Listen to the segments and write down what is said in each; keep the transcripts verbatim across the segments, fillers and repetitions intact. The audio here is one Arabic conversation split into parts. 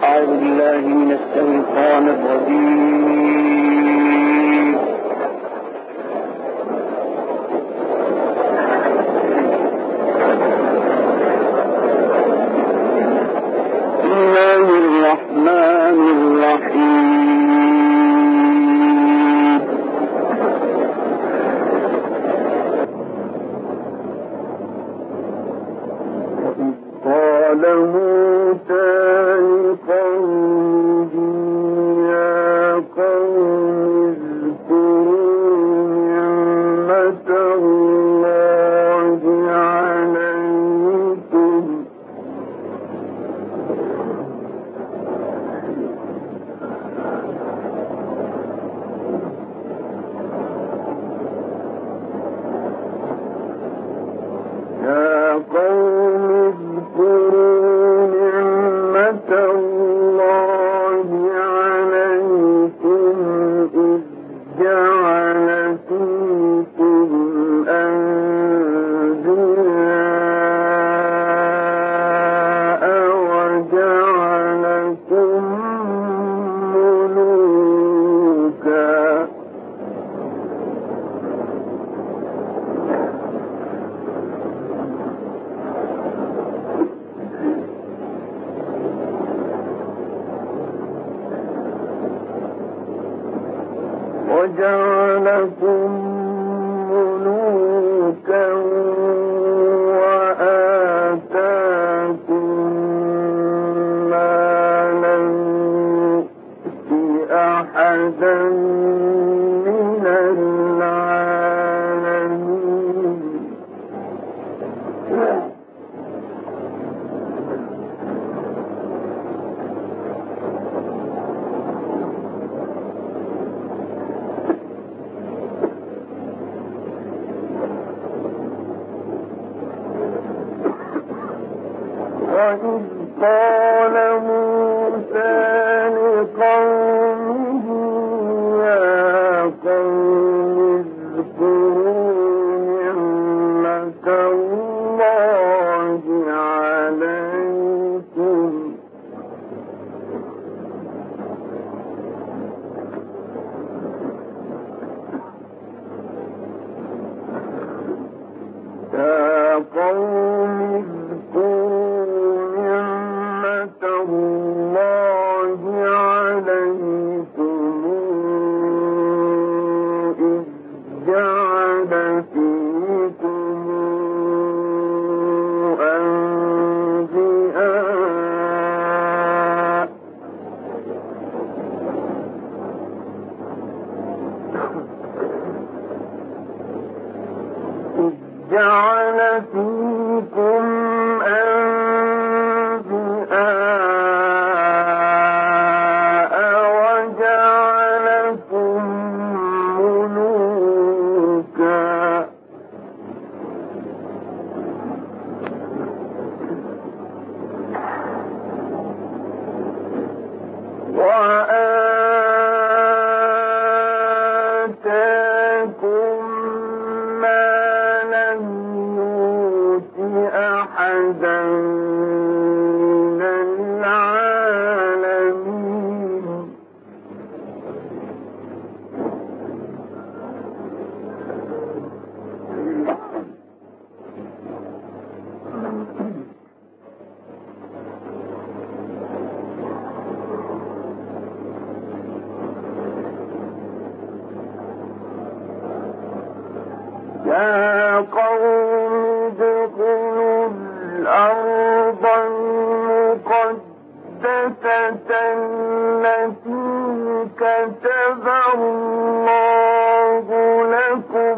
أعوذ بالله من الشيطان الرجيم. بسم الله الرحمن الرحيم. قال موسى لقومه يا قوم اذكروا نعمة الله عليكم يا قوم اذكروا نعمة الله عليكم إذ جعل فيكم أنبياء وجعلكم ملوكا وجعلكم ملوكا وآتاكم ما لم يؤت أحدا من العالمين وإذ قال موسى لقومه يا قوم اذكروا نعمة الله عليكم يا قوم اذكروا نعمة الله عليكم إذ جعل فيكم أنبياء إذ جعل فيكم أنبياء وجعلكم ملوكا وآتاكم ما لم يؤت أحدا من العالمين يا قوم ادخلوا الأرض المقدسة التي كتب الله لكم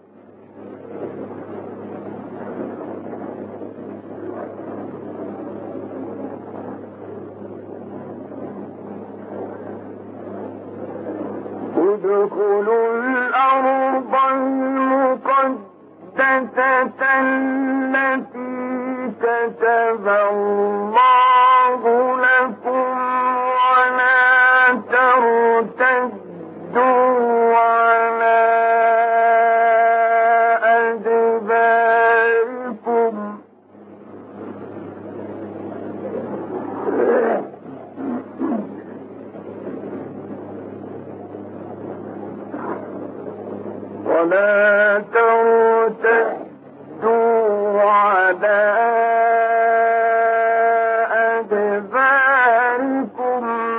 ادخلوا الأرض المقدسة التي كتب الله لكم ولا ترتدوا على أدباركم ولا ترتدوا على أدباركم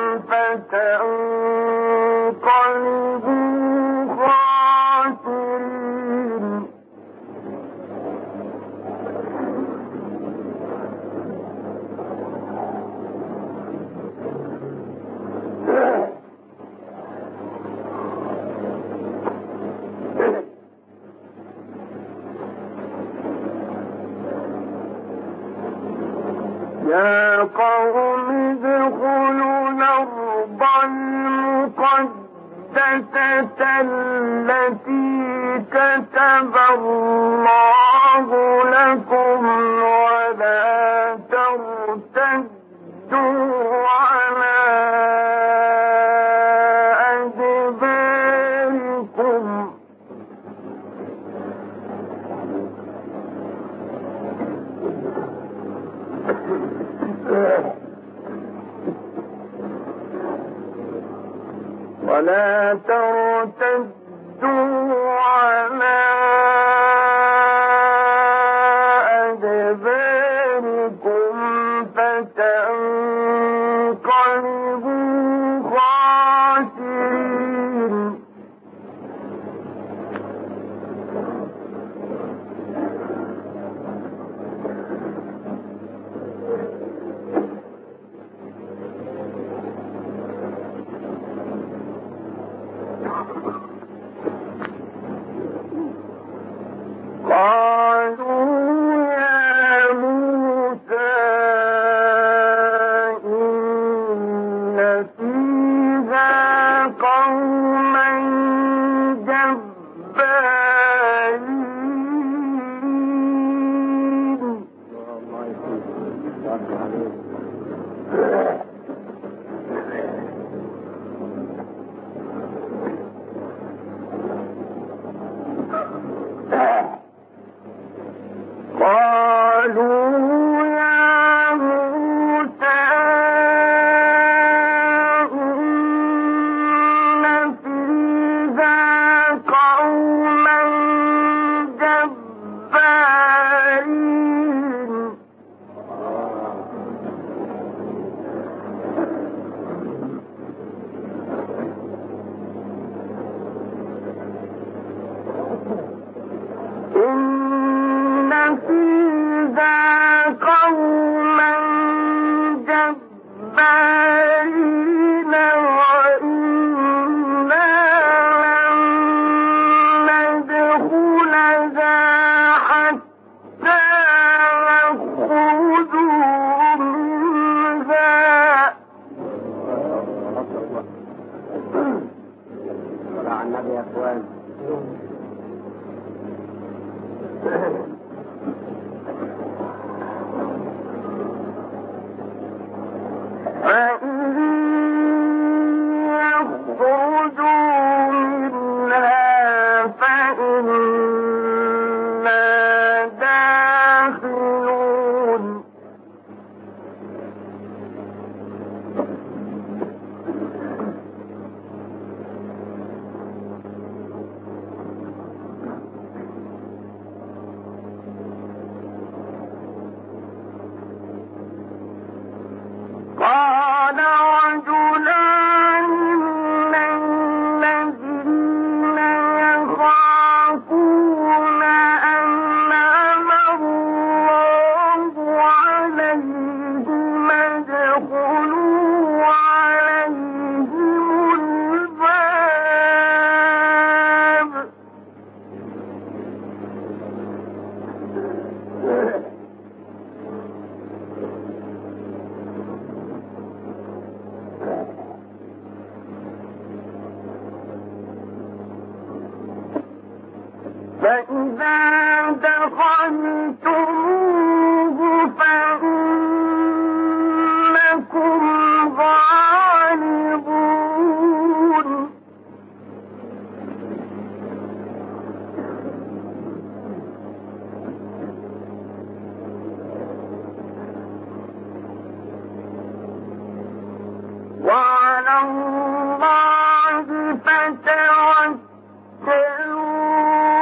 فتنقلبوا خاسرين. يا قوم ادخلوا الأرض المقدسة التي كتب الله لكم ولا ترتدوا على أدباركم ولا ترتدوا على أدباركم فتنقلبوا خاسرين. قالوا يا موسى إن فيها قوما جبارين. قالوا يا موسى إن فيها قوما جبارين. إن فيها قوما جبارين وإنا لن ندخلها حتى يخرجوا منها. صلى على النبي يا اخوان. فإن يخرجوا منها فإنا داخلون. قال رجلان من الذين يخافون أنعم الله عليهم ادخلوا عليهم الباب. فإذا دخلتموه فإنكم غالبون. وعلى الله فتوكلوا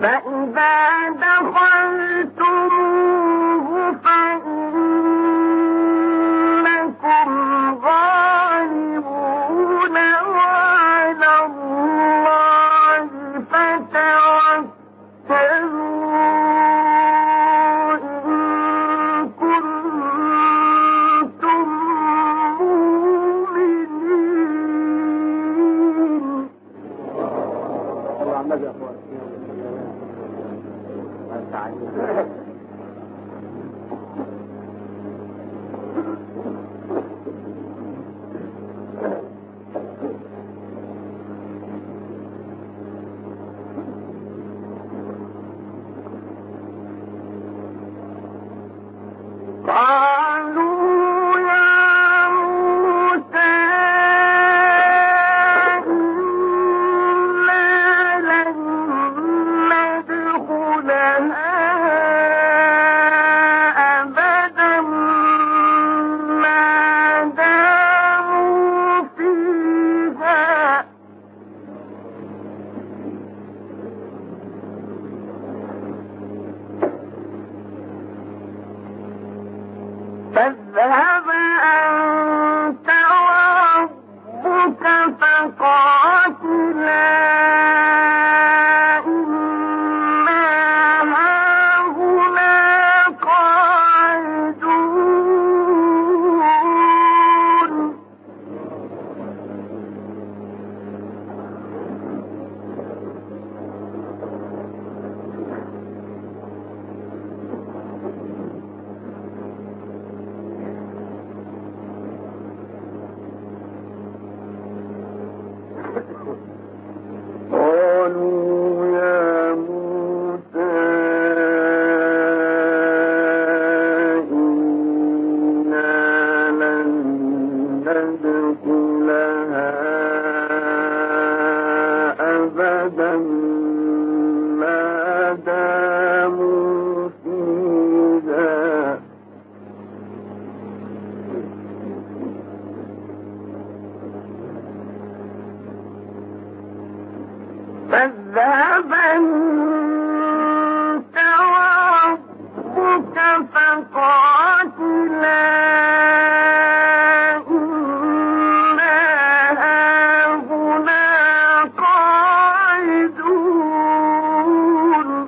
فإذا دخلتموه فإنكم غالبون وعلى الله فتوكلوا إن كنتم مؤمنين. قالوا يا موسى إنا لن ندخلها أبدا ما داموا فيها فاذهب أنت وربك فقاتلا إنا هاهنا قاعدون. قالوا يا موسى إنا لن ندخلها أبدا ما داموا فيها فاذهب أنت وربك فقاتلا إنا هاهنا قاعدون.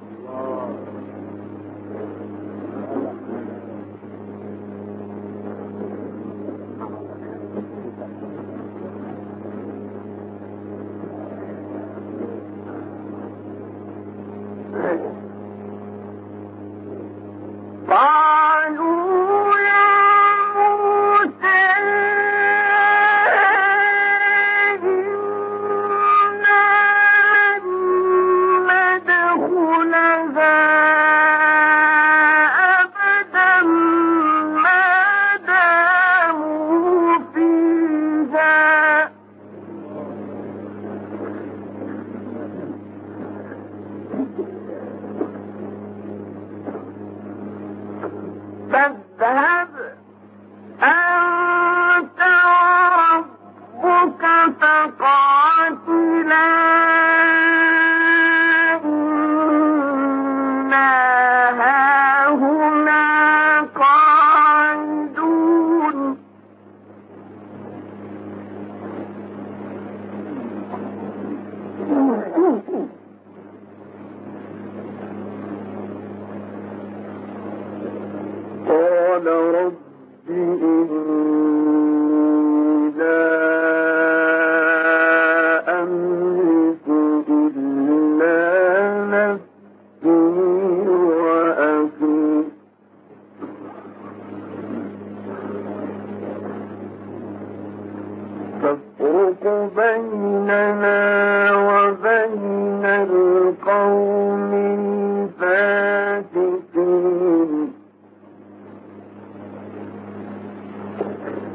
قالوا يا موسى إنا لن ندخلها أبدا ما داموا فيها فاذهب أنت وربك فقاتلا إنا هاهنا قاعدون. قال رب إني لا أملك إلا نفسي وأخي فافرق بيننا وبين القوم الفاسقين.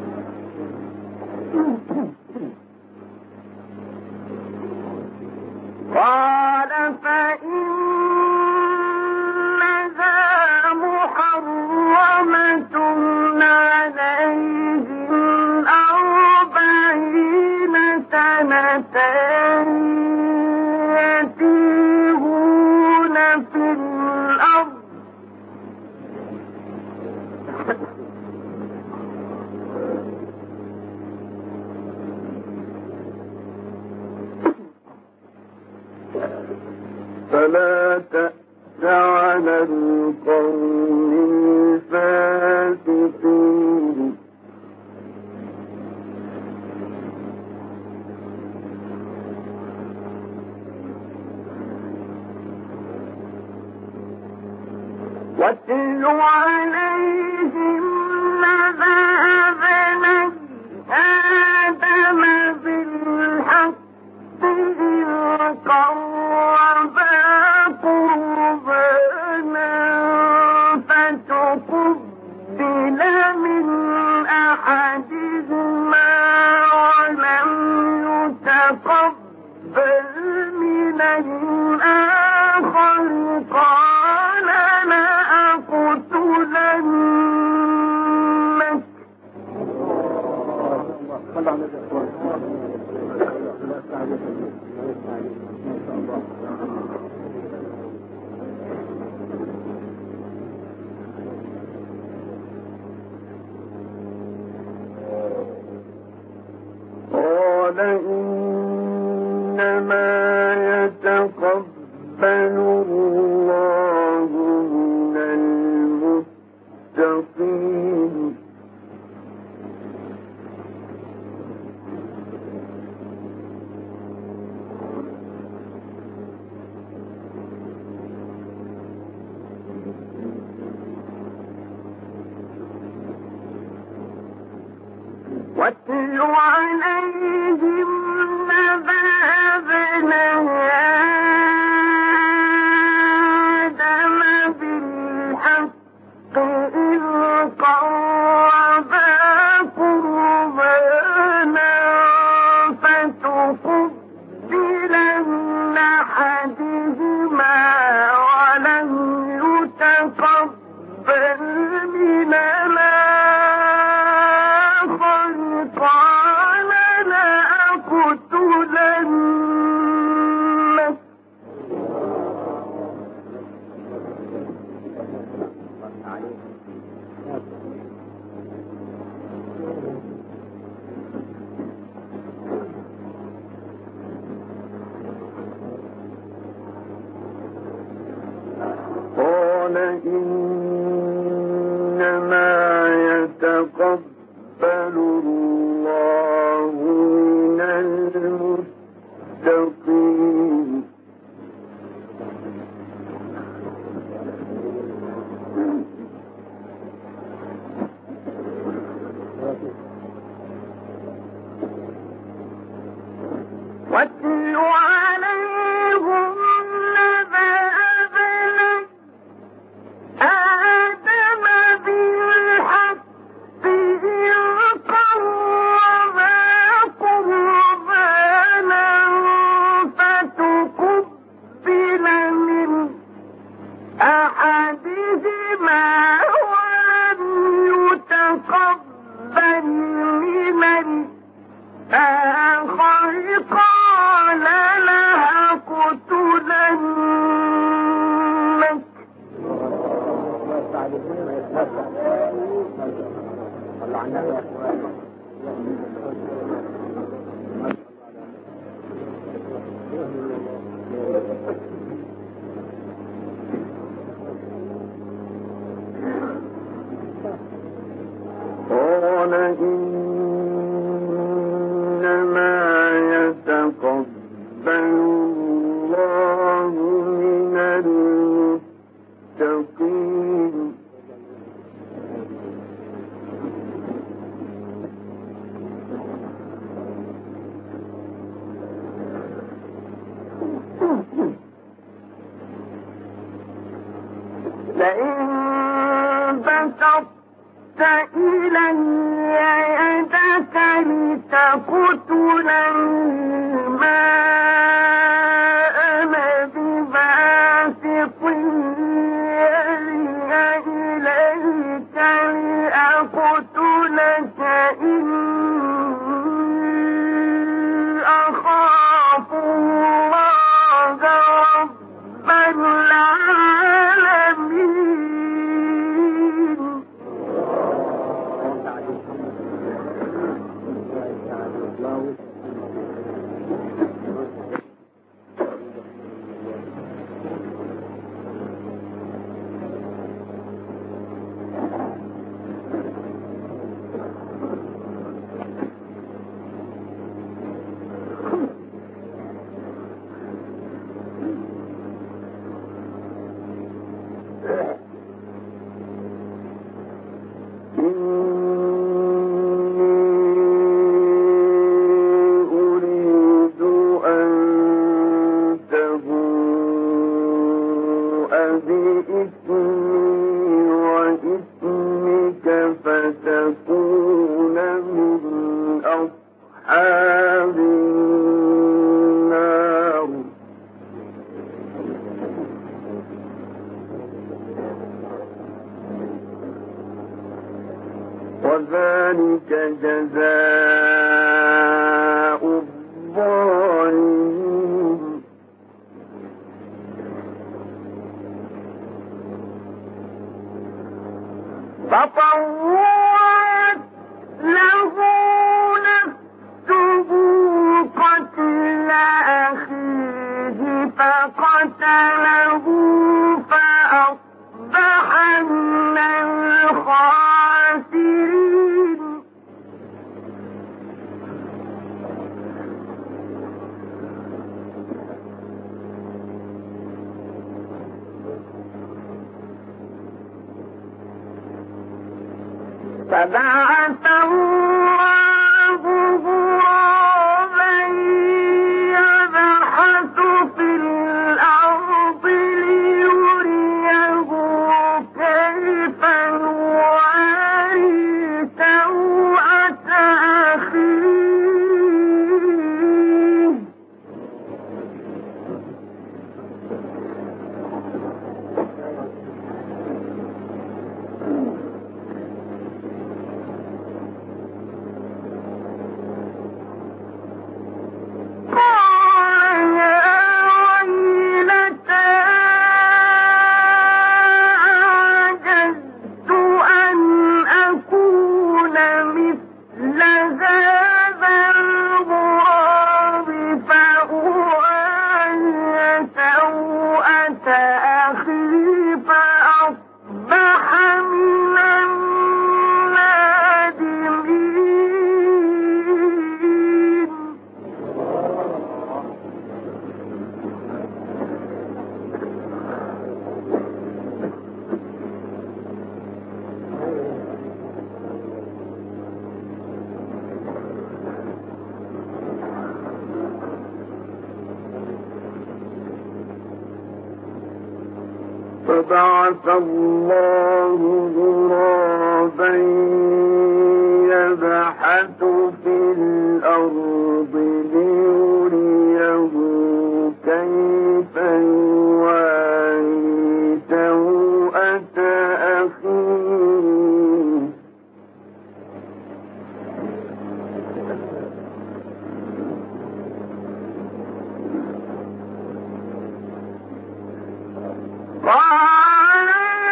القوم الفاسقين واتل عليهم نبأ ابني آدم بالحق إذ قربا قربانا فتقبل من أحدهما ولم يتقبل من الآخر قال لأقتلنك قال إنما يتقبل الله من المتقين واتل عليهم نبأ ابني آدم بالحق إذ قربا قربانا فتقبل من أحدهما ولم يتقبل من الآخر قال لأقتلنك قال إنما يتقبل الله من المتقين واتل عليهم نبأ ابني آدم بالحق إذ قربا قربانا فتقبل من أحدهما ولم يتقبل من الآخر قال لأقتلنك قال إنما يتقبل الله من المتقين لئن بسطت إلي يدك لتقتلني ما أنا بباسط يدي إليك لأقتلك إني أخاف الله رب العالمين وذلك جزاء الظالمين. فطوعت له نفسه قتل أخيه فقتله فأصبح من الخاسرين. فبعث الله غرابا يبحث في الأرض ليريه كيف يواري سوءة أخيه. فبعث الله غرابا يبحث في الأرض ليريه كيف يواري سوءة أخيه. قال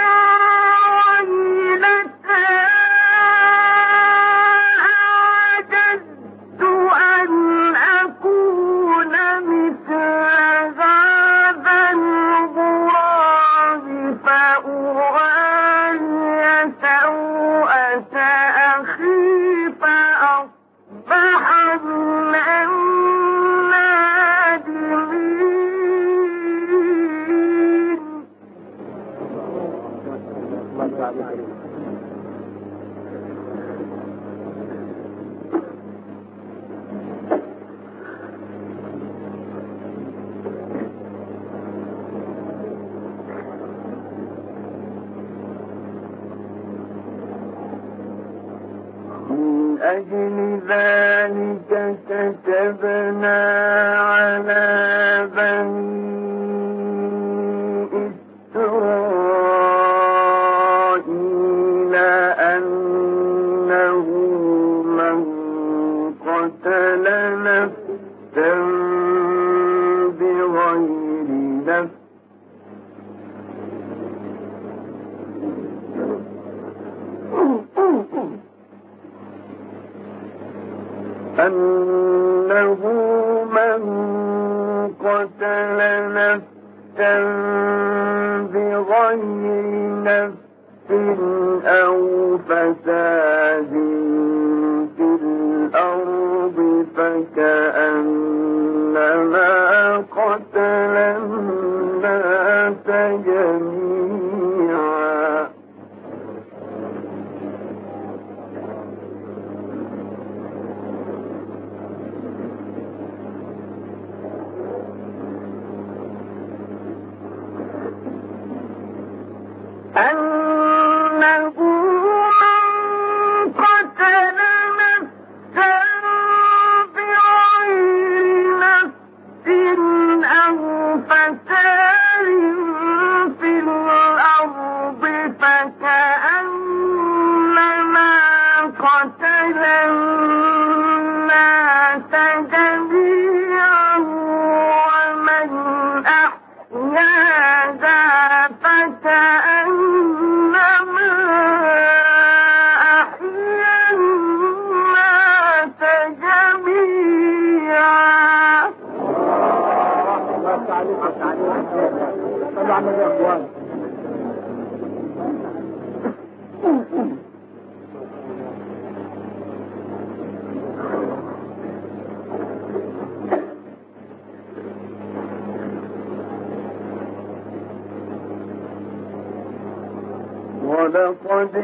ويلتى أعجزت أن أكون مثل هذا الغراب فأواري سوءة أخي فأصبح من النادمين. من أجل ذلك كتبنا على بني إسرائيل أنه من قتل نفسا بغير نفس أنه من قتل نفسا بغير نفس أو فساد في الأرض فكأنما قتل الناس جميعا. أنه من قتل نفسا بغير نفس أو فساد في الأرض فكأنما الناس جميعا ومن أحياها فكأنما أحيا الناس جميعا. طبعا يا اخوان ولقد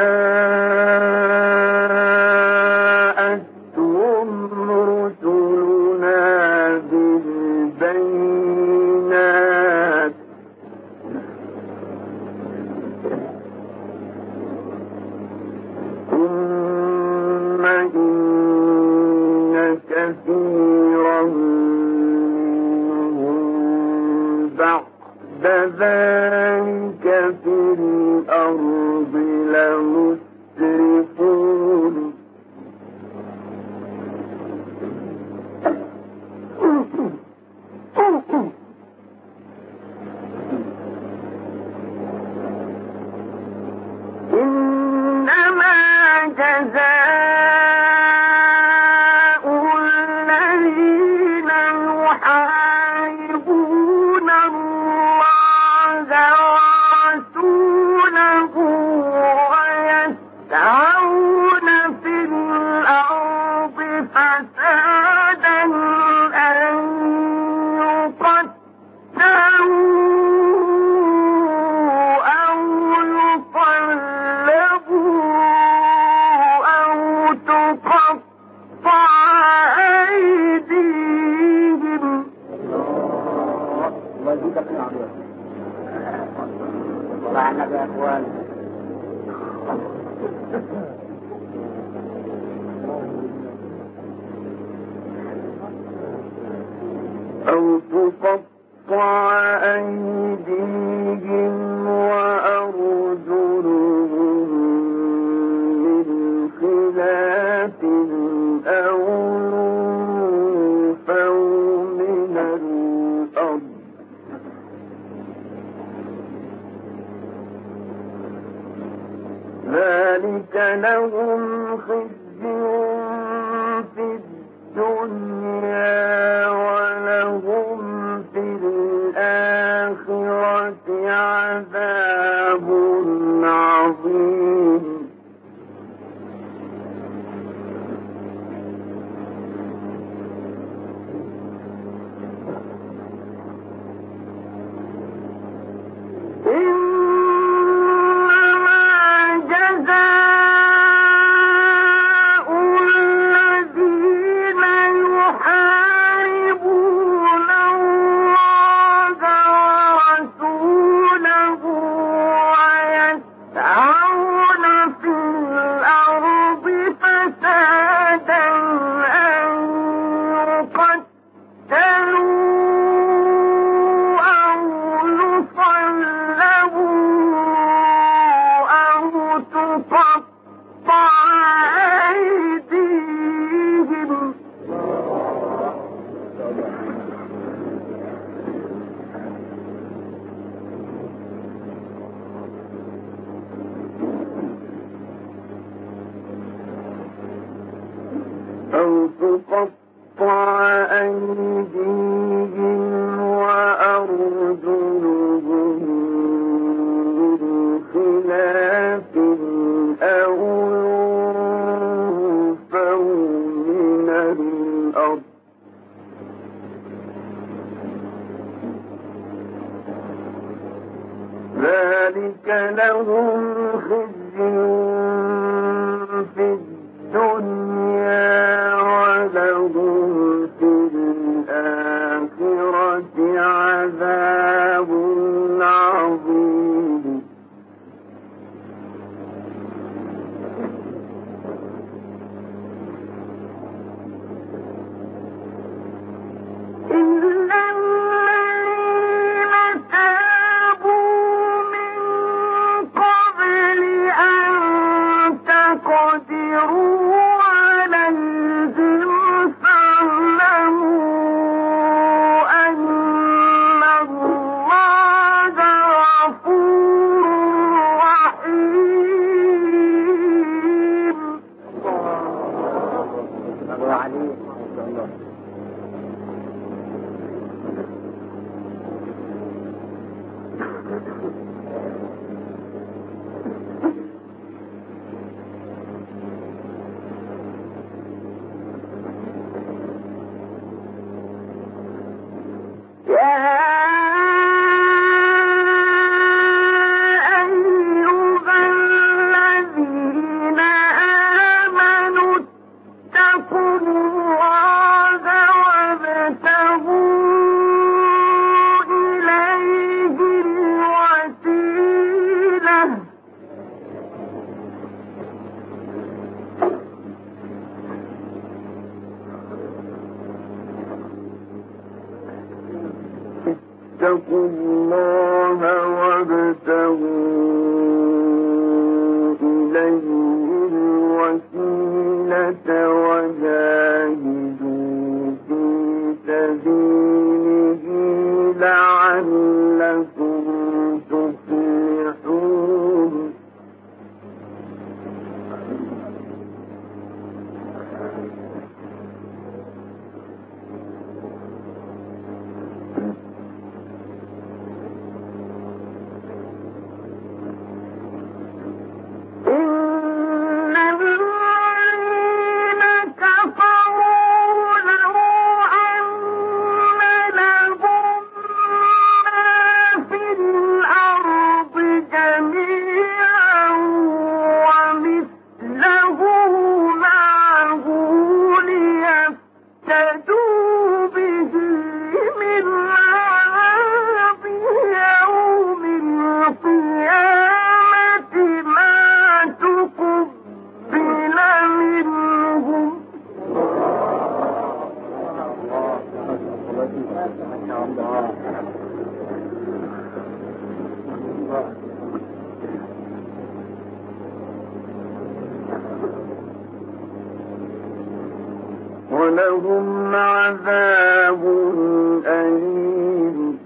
جاءتهم رسلنا بالبينات ثم إن كثيرا منهم بعد ذلك في الأرض لمسرفون. إنما جزاء الذين يحاربون الله ورسوله ويسعون في الأرض فسادا أن يقتلوا أو يصلبوا أو تقطع أيديهم. أو تقطع أيديهم وأرجلهم من خلاف أو ينفوا من الأرض ذلك لهم خزي في الدنيا ولهم في الآخرة عذاب عظيم. أو تقطع أيديهم وأرجلهم من خلاف أو ينفوا من الأرض ذلك لهم خزي في الدنيا ولهم في الآخرة عذاب عظيم. إلا الذين تابوا من قبل أن اتقوا الله وابتغوا إليه الوسيلة وجاهدوا في سبيله لعلكم تفلحون. ولهم عذاب أليم.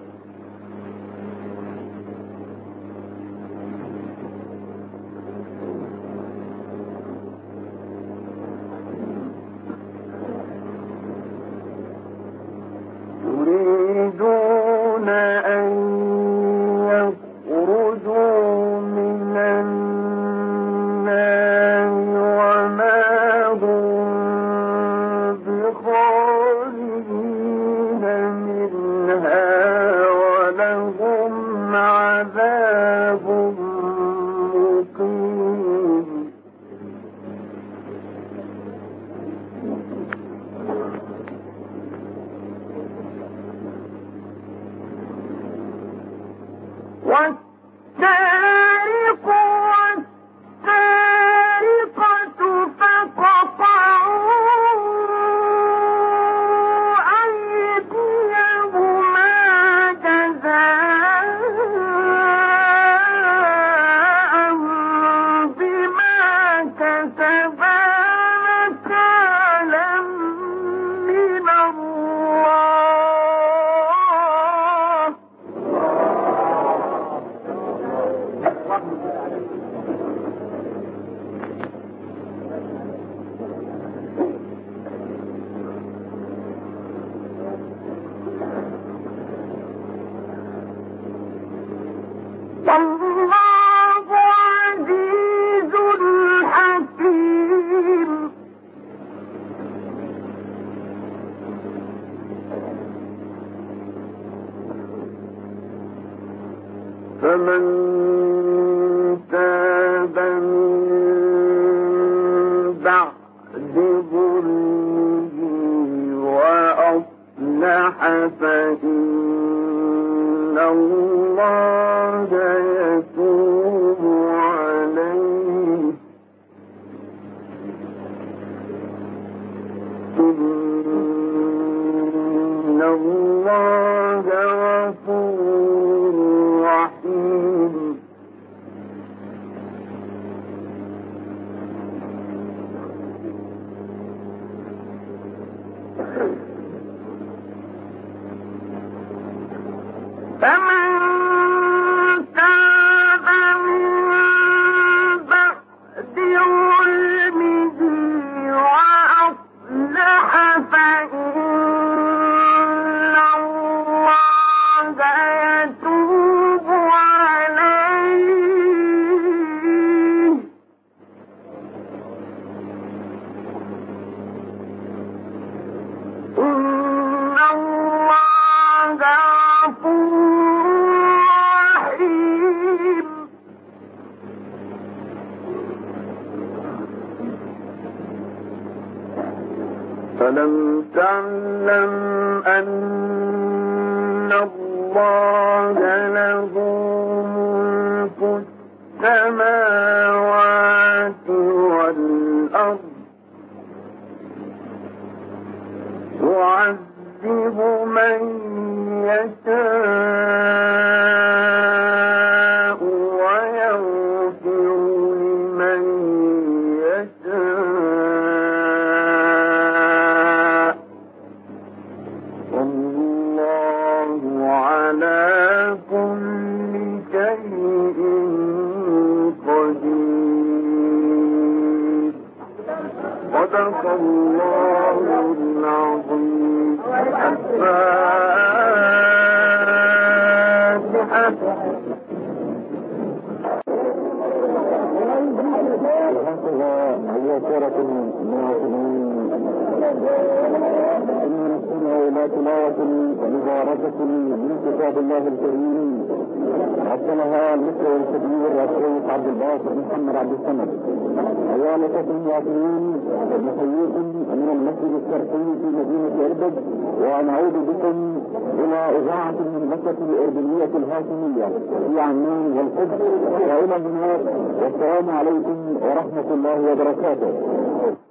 يريدون أن يخرجوا من النار وما هم بخارجين منها ولهم عذاب مقيم. والسارق والسارقة فقطعوا أيديهما جزاء بما كسبا نكالا من الله. والله عزيز حكيم. فمن تاب من بعد ظلمه وأصلح فإن الله يتوب عليه. إن الله غفور رحيم. فمن تاب من بعد ظلمه وأصلح فإن الله يتوب عليه. إن الله فلم تعلم أن الله له ملك السماوات والأرض يعذب من يشاء ويغفر لمن يشاء والله على كل شيء قدير. صدق الله العظيم. الفاتحة. وهكذا هي سورة الناصرين. إن نستمع إلى تلاوة مباركة من كتاب الله الكريم وصلها المصري الكبير الشيخ عبد الباسط محمد عبد الصمد. أيها الأخوة المواطنين، نحييكم من المسجد الشرقي في مدينة إربد، ونعود بكم إلى إذاعة المملكة الأردنية الهاشمية في عمان والقدس وإلى هناك. والسلام عليكم ورحمة الله وبركاته.